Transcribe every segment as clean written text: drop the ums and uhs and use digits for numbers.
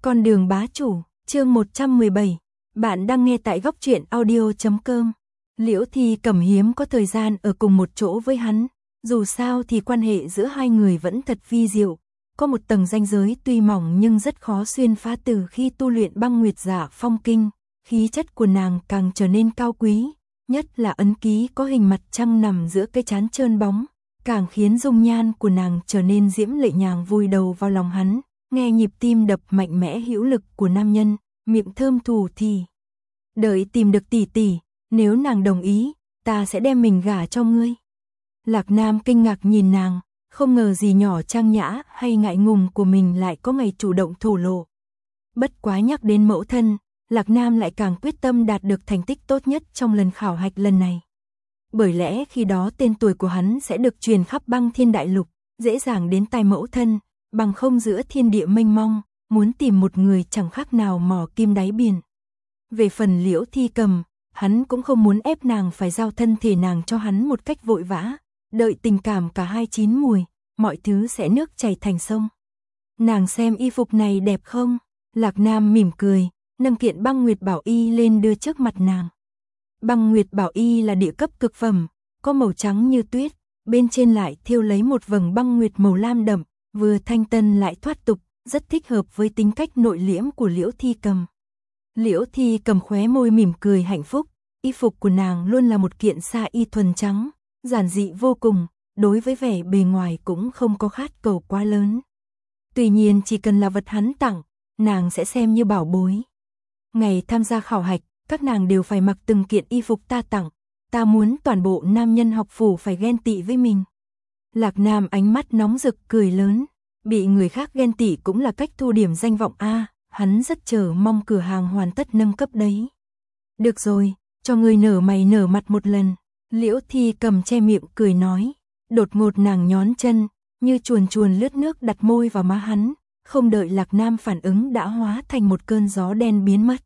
Con đường bá chủ, chương 117. Bạn đang nghe tại góc truyện audio.com. Liễu Thi Cầm hiếm có thời gian ở cùng một chỗ với hắn, dù sao thì quan hệ giữa hai người vẫn thật vi diệu, có một tầng ranh giới tuy mỏng nhưng rất khó xuyên phá. Từ khi tu luyện Băng Nguyệt Giả Phong Kinh, khí chất của nàng càng trở nên cao quý, nhất là ấn ký có hình mặt trăng nằm giữa cái trán trơn bóng, càng khiến dung nhan của nàng trở nên diễm lệ. Nhàng vùi đầu vào lòng hắn, nghe nhịp tim đập mạnh mẽ hữu lực của nam nhân, miệng thơm thủ thì: "Đợi tìm được tỷ tỷ, nếu nàng đồng ý, ta sẽ đem mình gả cho ngươi." Lạc Nam kinh ngạc nhìn nàng, không ngờ gì nhỏ trang nhã hay ngại ngùng của mình lại có ngày chủ động thổ lộ. Bất quá nhắc đến mẫu thân, Lạc Nam lại càng quyết tâm đạt được thành tích tốt nhất trong lần khảo hạch lần này. Bởi lẽ khi đó tên tuổi của hắn sẽ được truyền khắp Băng Thiên Đại Lục, dễ dàng đến tai mẫu thân, bằng không giữa thiên địa mênh mông, muốn tìm một người chẳng khác nào mò kim đáy biển. Về phần Liễu Thi Cầm, hắn cũng không muốn ép nàng phải giao thân thể nàng cho hắn một cách vội vã, đợi tình cảm cả hai chín mùi, mọi thứ sẽ nước chảy thành sông. "Nàng xem y phục này đẹp không?" Lạc Nam mỉm cười, nâng kiện Băng Nguyệt Bảo Y lên đưa trước mặt nàng. Băng Nguyệt Bảo Y là địa cấp cực phẩm, có màu trắng như tuyết, bên trên lại thêu lấy một vầng băng nguyệt màu lam đậm, vừa thanh tân lại thoát tục, rất thích hợp với tính cách nội liễm của Liễu Thi Cầm. Liễu Thi Cầm khóe môi mỉm cười hạnh phúc, y phục của nàng luôn là một kiện sa y thuần trắng, giản dị vô cùng, đối với vẻ bề ngoài cũng không có khát cầu quá lớn. Tuy nhiên chỉ cần là vật hắn tặng, nàng sẽ xem như bảo bối. Ngày tham gia khảo hạch, các nàng đều phải mặc từng kiện y phục ta tặng, ta muốn toàn bộ nam nhân học phủ phải ghen tị với mình. Lạc Nam ánh mắt nóng rực cười lớn, bị người khác ghen tị cũng là cách thu điểm danh vọng a, hắn rất chờ mong cửa hàng hoàn tất nâng cấp đấy. "Được rồi, cho ngươi nở mày nở mặt một lần." Liễu Thi Cầm che miệng cười nói, đột ngột nàng nhón chân, như chuồn chuồn lướt nước đặt môi vào má hắn, không đợi Lạc Nam phản ứng đã hóa thành một cơn gió đen biến mất.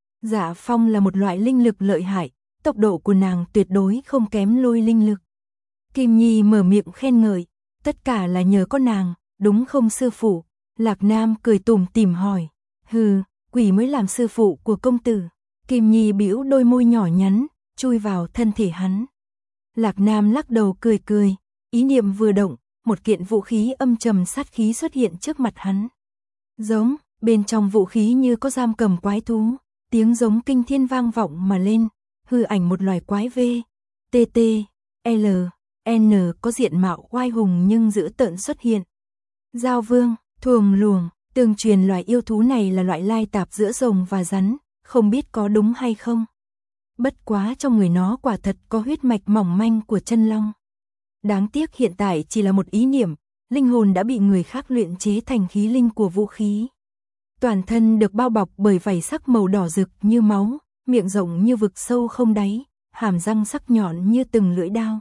Dạ phong là một loại linh lực lợi hại, tốc độ của nàng tuyệt đối không kém lôi linh lực. Kim Nhi mở miệng khen ngợi, "Tất cả là nhờ có nàng, đúng không sư phụ?" Lạc Nam cười tủm tỉm hỏi, "Hừ, quỷ mới làm sư phụ của công tử." Kim Nhi bĩu đôi môi nhỏ nhắn, chui vào thân thể hắn. Lạc Nam lắc đầu cười cười, ý niệm vừa động, một kiện vũ khí âm trầm sát khí xuất hiện trước mặt hắn. Giống, bên trong vũ khí như có giam cầm quái thú, tiếng giống kinh thiên vang vọng mà lên, hư ảnh một loài quái VTT.L.N có diện mạo oai hùng nhưng dữ tợn xuất hiện. Giao Vương, thuồng luồng, tương truyền loài yêu thú này là loại lai tạp giữa rồng và rắn, không biết có đúng hay không. Bất quá trong người nó quả thật có huyết mạch mỏng manh của chân long. Đáng tiếc hiện tại chỉ là một ý niệm, linh hồn đã bị người khác luyện chế thành khí linh của vũ khí. Toàn thân được bao bọc bởi vảy sắc màu đỏ rực như máu, miệng rộng như vực sâu không đáy, hàm răng sắc nhọn như từng lưỡi đao.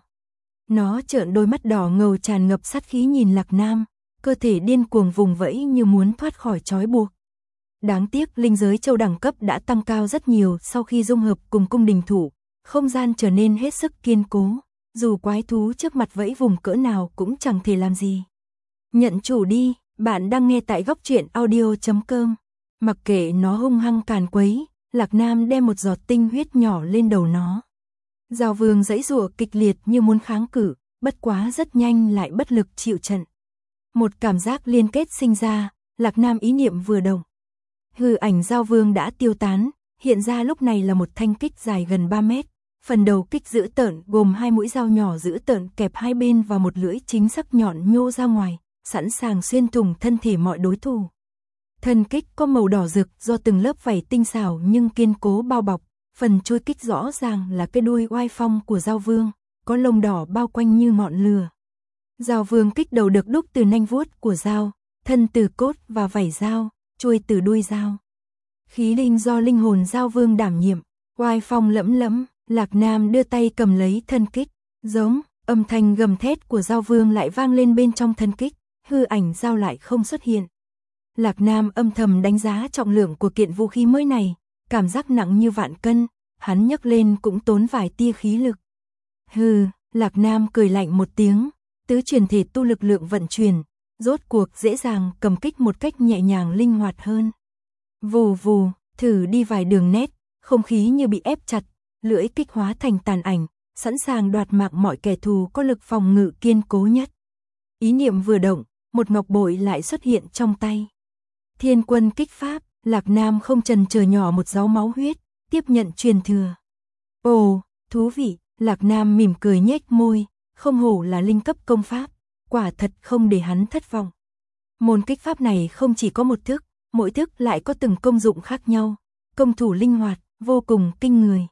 Nó trợn đôi mắt đỏ ngầu tràn ngập sát khí nhìn Lạc Nam, cơ thể điên cuồng vùng vẫy như muốn thoát khỏi trói buộc. Đáng tiếc linh giới châu đẳng cấp đã tăng cao rất nhiều sau khi dung hợp cùng cung đình thủ, không gian trở nên hết sức kiên cố, dù quái thú trước mặt vẫy vùng cỡ nào cũng chẳng thể làm gì. "Nhận chủ đi." Bạn đang nghe tại góc truyện audio.com. Mặc kệ nó hung hăng càn quấy, Lạc Nam đem một giọt tinh huyết nhỏ lên đầu nó. Giao Vương giãy giụa kịch liệt như muốn kháng cự, bất quá rất nhanh lại bất lực chịu trận. Một cảm giác liên kết sinh ra, Lạc Nam ý niệm vừa động. Hư ảnh Giao Vương đã tiêu tán, hiện ra lúc này là một thanh kích dài gần 3 mét. Phần đầu kích dữ tợn gồm 2 mũi dao nhỏ dữ tợn kẹp hai bên và một lưỡi chính sắc nhọn nhô ra ngoài, sẵn sàng xuyên thủng thân thể mọi đối thủ. Thân kích có màu đỏ rực do từng lớp vảy tinh xảo nhưng kiên cố bao bọc, phần chuôi kích rõ ràng là cái đuôi oai phong của Giao Vương, có lông đỏ bao quanh như ngọn lửa. Giao Vương kích đầu được đúc từ nanh vuốt của dao, thân từ cốt và vảy dao, chuôi từ đuôi dao. Khí linh do linh hồn Giao Vương đảm nhiệm, oai phong lẫm lẫm. Lạc Nam đưa tay cầm lấy thân kích, giống, âm thanh gầm thét của Giao Vương lại vang lên bên trong thân kích, hư ảnh dao lại không xuất hiện. Lạc Nam âm thầm đánh giá trọng lượng của kiện vũ khí mới này, cảm giác nặng như vạn cân, hắn nhấc lên cũng tốn vài tia khí lực. Hừ, Lạc Nam cười lạnh một tiếng, tứ truyền thể tu lực lượng vận chuyển, rốt cuộc dễ dàng cầm kích một cách nhẹ nhàng linh hoạt hơn. Vù vù, thử đi vài đường nét, không khí như bị ép chặt, lưỡi kích hóa thành tàn ảnh, sẵn sàng đoạt mạng mọi kẻ thù có lực phòng ngự kiên cố nhất. Ý niệm vừa động, một ngọc bội lại xuất hiện trong tay. Thiên quân kích pháp, Lạc Nam không chần chờ nhỏ một giấu máu huyết, tiếp nhận truyền thừa. Ồ, thú vị, Lạc Nam mỉm cười nhếch môi, không hổ là linh cấp công pháp, quả thật không để hắn thất vọng. Môn kích pháp này không chỉ có một thức, mỗi thức lại có từng công dụng khác nhau, công thủ linh hoạt, vô cùng kinh người.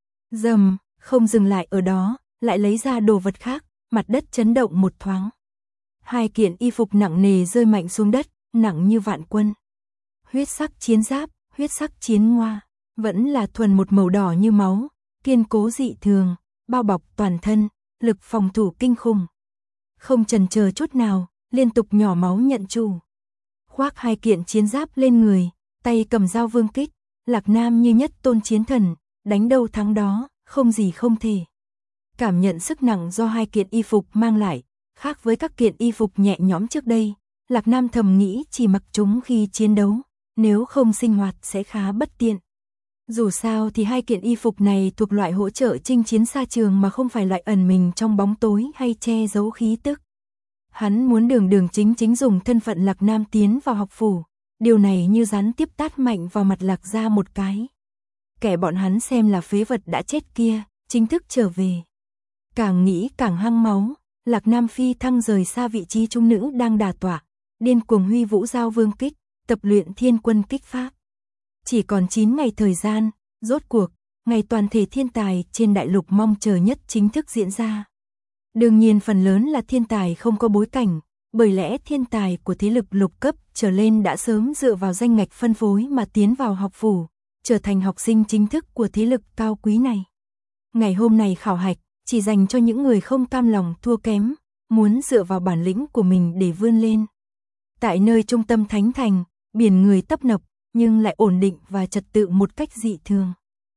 Dầm, không dừng lại ở đó, lại lấy ra đồ vật khác, mặt đất chấn động một thoáng. Hai kiện y phục nặng nề rơi mạnh xuống đất, nặng như vạn quân. Huyết sắc chiến giáp, huyết sắc chiến ngoa, vẫn là thuần một màu đỏ như máu, kiên cố dị thường, bao bọc toàn thân, lực phòng thủ kinh khủng. Không chần chờ chút nào, liên tục nhỏ máu nhận chủ. Khoác hai kiện chiến giáp lên người, tay cầm dao vương kích, Lạc Nam như nhất tôn chiến thần, đánh đâu thắng đó, không gì không thể. Cảm nhận sức nặng do hai kiện y phục mang lại, khác với các kiện y phục nhẹ nhõm trước đây, Lạc Nam thầm nghĩ chỉ mặc chúng khi chiến đấu, nếu không sinh hoạt sẽ khá bất tiện. Dù sao thì hai kiện y phục này thuộc loại hỗ trợ chinh chiến xa trường mà không phải loại ẩn mình trong bóng tối hay che giấu khí tức. Hắn muốn đường chính dùng thân phận Lạc Nam tiến vào học phủ, điều này như gián tiếp tát mạnh vào mặt Lạc gia một cái. Kẻ bọn hắn xem là phế vật đã chết kia, chính thức trở về. Càng nghĩ càng hăng máu, Lạc Nam phi thăng rời xa vị trí trung nữ đang đà tọa, điên cuồng huy vũ giao vương kích, tập luyện thiên quân kích pháp. Chỉ còn 9 ngày thời gian, rốt cuộc, ngày toàn thể thiên tài trên đại lục mong chờ nhất chính thức diễn ra. Đương nhiên phần lớn là thiên tài không có bối cảnh, bởi lẽ thiên tài của thế lực lục cấp trở lên đã sớm dựa vào danh ngạch phân phối mà tiến vào học phủ, trở thành học sinh chính thức của thế lực cao quý này. Ngày hôm nay khảo hạch, chỉ dành cho những người không cam lòng thua kém, muốn dựa vào bản lĩnh của mình để vươn lên. Tại nơi trung tâm thánh thành, biển người tấp nập, nhưng lại ổn định và trật tự một cách dị thường.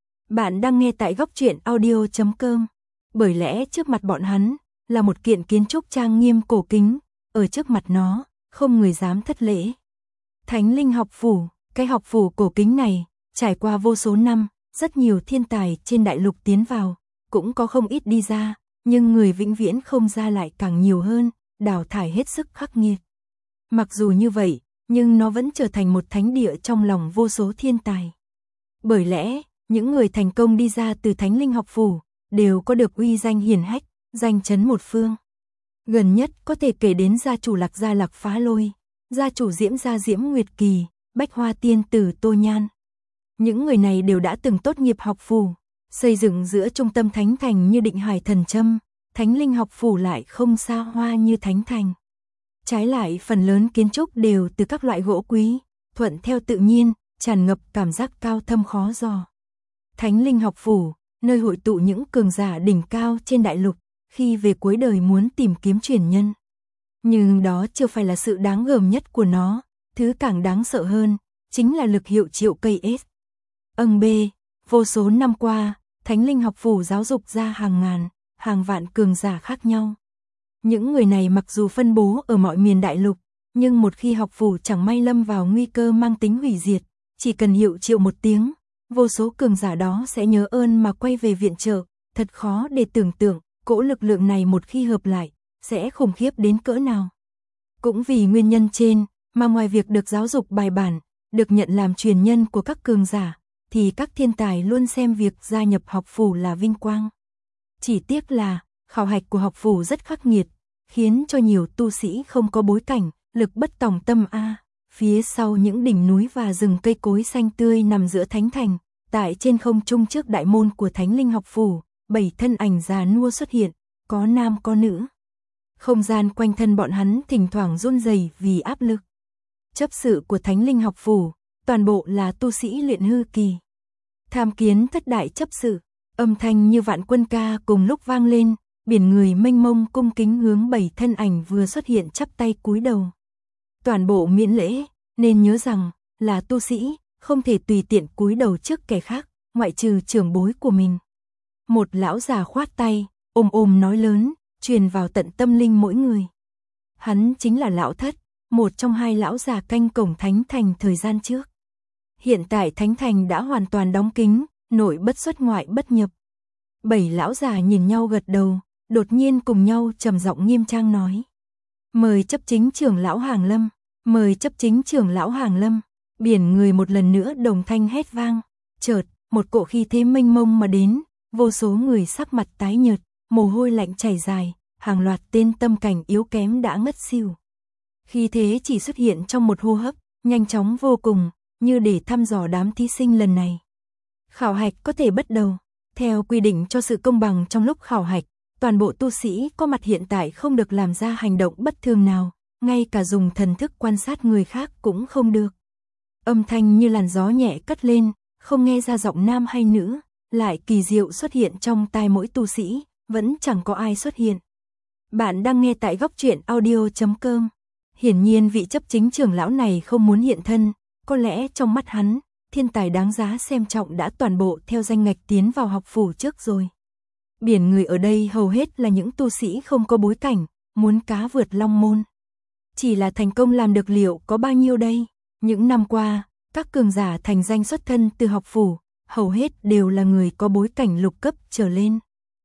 Bạn đang nghe tại góc truyện audio.com. Bởi lẽ trước mặt bọn hắn là một kiện kiến trúc trang nghiêm cổ kính, ở trước mặt nó, không người dám thất lễ. Thánh Linh học phủ, cái học phủ cổ kính này, trải qua vô số năm, rất nhiều thiên tài trên đại lục tiến vào, cũng có không ít đi ra, nhưng người vĩnh viễn không ra lại càng nhiều hơn, đào thải hết sức khắc nghiệt. Mặc dù như vậy, nhưng nó vẫn trở thành một thánh địa trong lòng vô số thiên tài. Bởi lẽ, những người thành công đi ra từ Thánh Linh học phủ, đều có được uy danh hiển hách, danh chấn một phương. Gần nhất có thể kể đến gia chủ Lạc gia Lạc Phá Lôi, gia chủ Diễm gia Diễm Nguyệt Kỳ, Bách Hoa tiên tử Tô Nhan. Những người này đều đã từng tốt nghiệp học phủ, xây dựng giữa trung tâm thánh thành như Định Hải Thần Châm, Thánh Linh học phủ lại không xa hoa như thánh thành. Trái lại phần lớn kiến trúc đều từ các loại gỗ quý, thuận theo tự nhiên, tràn ngập cảm giác cao thâm khó dò. Thánh Linh học phủ, nơi hội tụ những cường giả đỉnh cao trên đại lục, khi về cuối đời muốn tìm kiếm truyền nhân. Nhưng đó chưa phải là sự đáng gờm nhất của nó, thứ càng đáng sợ hơn, chính là lực hiệu triệu cây S. Vô số năm qua, Thánh Linh học phủ giáo dục ra hàng ngàn, hàng vạn cường giả khác nhau. Những người này mặc dù phân bố ở mọi miền đại lục, nhưng một khi học phủ chẳng may lâm vào nguy cơ mang tính hủy diệt, chỉ cần hiệu triệu một tiếng, vô số cường giả đó sẽ nhớ ơn mà quay về viện trợ, thật khó để tưởng tượng, cỗ lực lượng này một khi hợp lại, sẽ khủng khiếp đến cỡ nào. Cũng vì nguyên nhân trên, mà ngoài việc được giáo dục bài bản, được nhận làm truyền nhân của các cường giả, thì các thiên tài luôn xem việc gia nhập học phủ là vinh quang. Chỉ tiếc là, khảo hạch của học phủ rất khắc nghiệt, khiến cho nhiều tu sĩ không có bối cảnh, lực bất tòng tâm phía sau những đỉnh núi và rừng cây cối xanh tươi nằm giữa thánh thành, tại trên không trung trước đại môn của Thánh Linh học phủ, 7 thân ảnh già nua xuất hiện, có nam có nữ. Không gian quanh thân bọn hắn thỉnh thoảng run rẩy vì áp lực. Chấp sự của Thánh Linh học phủ, toàn bộ là tu sĩ luyện hư kỳ. Tham kiến thất đại chấp sự, âm thanh như vạn quân ca cùng lúc vang lên, biển người mênh mông cung kính hướng 7 thân ảnh vừa xuất hiện chắp tay cúi đầu. Toàn bộ miễn lễ, nên nhớ rằng, là tu sĩ, không thể tùy tiện cúi đầu trước kẻ khác, ngoại trừ trưởng bối của mình. Một lão già khoát tay, ôm nói lớn, truyền vào tận tâm linh mỗi người. Hắn chính là lão thất, một trong hai lão già canh cổng thánh thành thời gian trước. Hiện tại thánh thành đã hoàn toàn đóng kín, nội bất xuất ngoại bất nhập. 7 lão già nhìn nhau gật đầu, đột nhiên cùng nhau trầm giọng nghiêm trang nói. Mời chấp chính trưởng lão Hàng Lâm, mời chấp chính trưởng lão Hàng Lâm. Biển người một lần nữa đồng thanh hét vang, chợt, một cỗ khí thế mênh mông mà đến, vô số người sắc mặt tái nhợt, mồ hôi lạnh chảy dài, hàng loạt tên tâm cảnh yếu kém đã ngất xỉu. Khí thế chỉ xuất hiện trong một hô hấp, nhanh chóng vô cùng, như để thăm dò đám thí sinh lần này. Khảo hạch có thể bắt đầu. Theo quy định cho sự công bằng trong lúc khảo hạch, toàn bộ tu sĩ có mặt hiện tại không được làm ra hành động bất thường nào, ngay cả dùng thần thức quan sát người khác cũng không được. Âm thanh như làn gió nhẹ cất lên, không nghe ra giọng nam hay nữ, lại kỳ diệu xuất hiện trong tai mỗi tu sĩ, vẫn chẳng có ai xuất hiện. Bạn đang nghe tại góc truyện audio.com. Hiển nhiên vị chấp chính trưởng lão này không muốn hiện thân, có lẽ trong mắt hắn, thiên tài đáng giá xem trọng đã toàn bộ theo danh ngạch tiến vào học phủ trước rồi. Biển người ở đây hầu hết là những tu sĩ không có bối cảnh, muốn cá vượt long môn. Chỉ là thành công làm được liệu có bao nhiêu đây? Những năm qua, các cường giả thành danh xuất thân từ học phủ, hầu hết đều là người có bối cảnh lục cấp trở lên.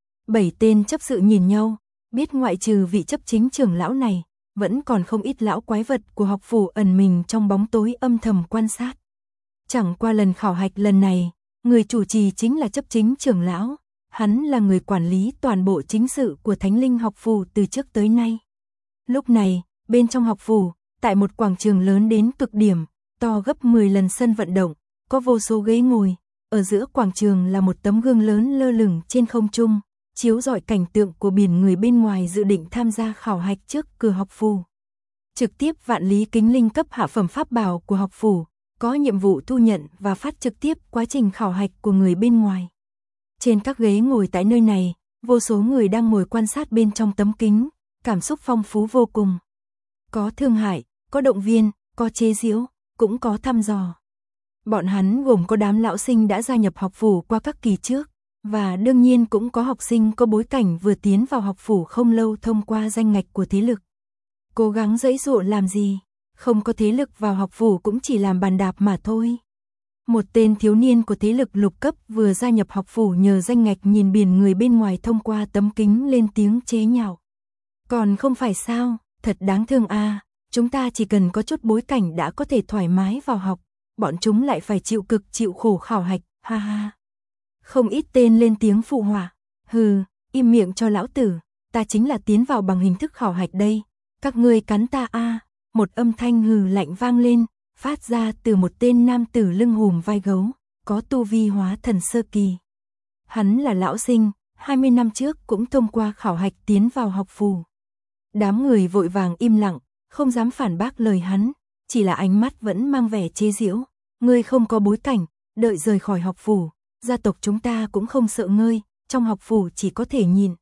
7 tên chấp sự nhìn nhau, biết ngoại trừ vị chấp chính trưởng lão này, vẫn còn không ít lão quái vật của học phủ ẩn mình trong bóng tối âm thầm quan sát. Chẳng qua lần khảo hạch lần này, người chủ trì chính là chấp chính trưởng lão, hắn là người quản lý toàn bộ chính sự của Thánh Linh học phủ từ trước tới nay. Lúc này, bên trong học phủ, tại một quảng trường lớn đến cực điểm, to gấp 10 lần sân vận động, có vô số ghế ngồi, ở giữa quảng trường là một tấm gương lớn lơ lửng trên không trung, chiếu rọi cảnh tượng của biển người bên ngoài dự định tham gia khảo hạch trước cửa học phủ. Trực tiếp vạn lý kính linh cấp hạ phẩm pháp bảo của học phủ, có nhiệm vụ thu nhận và phát trực tiếp quá trình khảo hạch của người bên ngoài. Trên các ghế ngồi tại nơi này, vô số người đang ngồi quan sát bên trong tấm kính, cảm xúc phong phú vô cùng. Có thương hại, có động viên, có chế giễu, cũng có thăm dò. Bọn hắn gồm có đám lão sinh đã gia nhập học phủ qua các kỳ trước, và đương nhiên cũng có học sinh có bối cảnh vừa tiến vào học phủ không lâu thông qua danh ngạch của thế lực. Cố gắng giãy giụa làm gì? Không có thế lực vào học phủ cũng chỉ làm bàn đạp mà thôi. Một tên thiếu niên của thế lực lục cấp vừa gia nhập học phủ nhờ danh ngạch nhìn biển người bên ngoài thông qua tấm kính lên tiếng chế nhạo. Còn không phải sao, thật đáng thương a, chúng ta chỉ cần có chút bối cảnh đã có thể thoải mái vào học, bọn chúng lại phải chịu cực chịu khổ khảo hạch, ha ha. Không ít tên lên tiếng phụ họa, hừ, im miệng cho lão tử, ta chính là tiến vào bằng hình thức khảo hạch đây, các ngươi cắn ta a. Một âm thanh hừ lạnh vang lên, phát ra từ một tên nam tử lưng hùm vai gấu, có tu vi hóa thần sơ kỳ. Hắn là lão sinh, 20 năm trước cũng thông qua khảo hạch tiến vào học phủ. Đám người vội vàng im lặng, không dám phản bác lời hắn, chỉ là ánh mắt vẫn mang vẻ chế giễu. Ngươi không có bối cảnh, đợi rời khỏi học phủ, gia tộc chúng ta cũng không sợ ngươi, trong học phủ chỉ có thể nhìn.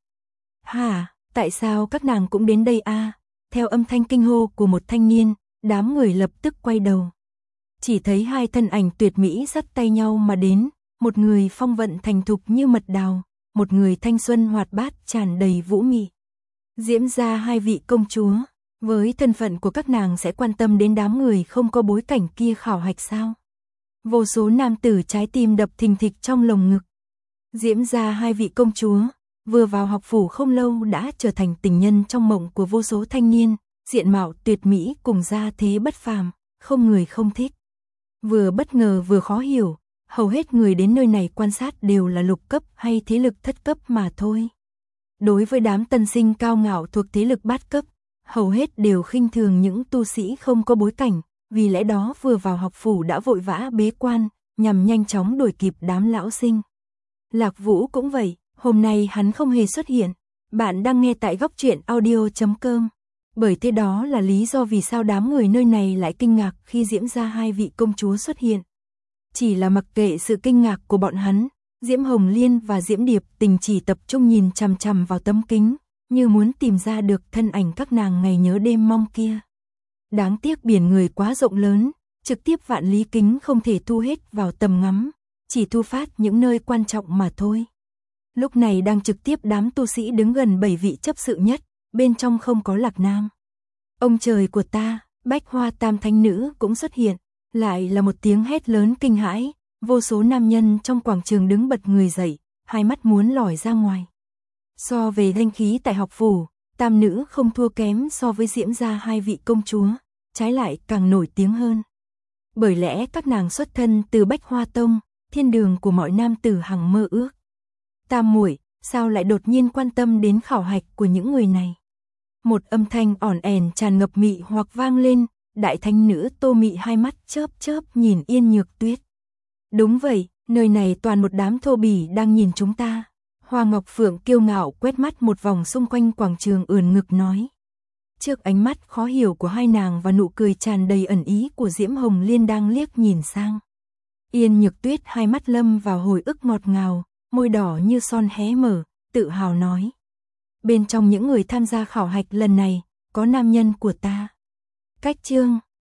Hả, tại sao các nàng cũng đến đây a? Theo âm thanh kinh hô của một thanh niên, đám người lập tức quay đầu. Chỉ thấy hai thân ảnh tuyệt mỹ dắt tay nhau mà đến, một người phong vận thành thục như mật đào, một người thanh xuân hoạt bát tràn đầy vũ mị. Diễm gia hai vị công chúa, với thân phận của các nàng sẽ quan tâm đến đám người không có bối cảnh kia khảo hạch sao? Vô số nam tử trái tim đập thình thịch trong lồng ngực. Diễm gia hai vị công chúa, vừa vào học phủ không lâu đã trở thành tình nhân trong mộng của vô số thanh niên, diện mạo tuyệt mỹ cùng gia thế bất phàm, không người không thích. Vừa bất ngờ vừa khó hiểu, hầu hết người đến nơi này quan sát đều là lục cấp hay thế lực thất cấp mà thôi. Đối với đám tân sinh cao ngạo thuộc thế lực bát cấp, hầu hết đều khinh thường những tu sĩ không có bối cảnh, vì lẽ đó vừa vào học phủ đã vội vã bế quan, nhằm nhanh chóng đuổi kịp đám lão sinh. Lạc Vũ cũng vậy, hôm nay hắn không hề xuất hiện. Bạn đang nghe tại góc truyện audio.com. Bởi thế đó là lý do vì sao đám người nơi này lại kinh ngạc khi Diễm gia hai vị công chúa xuất hiện. Chỉ là mặc kệ sự kinh ngạc của bọn hắn, Diễm Hồng Liên và Diễm Điệp Tình chỉ tập trung nhìn chằm chằm vào tấm kính, như muốn tìm ra được thân ảnh các nàng ngày nhớ đêm mong kia. Đáng tiếc biển người quá rộng lớn, trực tiếp vạn lý kính không thể thu hết vào tầm ngắm, chỉ thu phát những nơi quan trọng mà thôi. Lúc này đang trực tiếp đám tu sĩ đứng gần 7 vị chấp sự nhất, bên trong không có Lạc Nam. Ông trời của ta, Bách Hoa Tam Thánh Nữ cũng xuất hiện, Lại là một tiếng hét lớn kinh hãi, vô số nam nhân trong quảng trường đứng bật người dậy, hai mắt muốn lòi ra ngoài. So về danh khí tại học phủ, tam nữ không thua kém so với Diễm gia hai vị công chúa, trái lại càng nổi tiếng hơn. Bởi lẽ các nàng xuất thân từ Bách Hoa Tông, thiên đường của mọi nam tử hằng mơ ước. Tam muội, sao lại đột nhiên quan tâm đến khảo hạch của những người này? Một âm thanh ỏn ẻn tràn ngập mị hoặc vang lên, đại thánh nữ Tô Mị hai mắt chớp chớp nhìn Yên Nhược Tuyết. Đúng vậy, nơi này toàn một đám thô bỉ đang nhìn chúng ta. Hoa Ngọc Phượng kiêu ngạo quét mắt một vòng xung quanh quảng trường ưỡn ngực nói. Trước ánh mắt khó hiểu của hai nàng và nụ cười tràn đầy ẩn ý của Diễm Hồng Liên đang liếc nhìn sang. Yên Nhược Tuyết hai mắt lâm vào hồi ức ngọt ngào, môi đỏ như son hé mở, tự hào nói. Bên trong những người tham gia khảo hạch lần này, có nam nhân của ta. Cách chương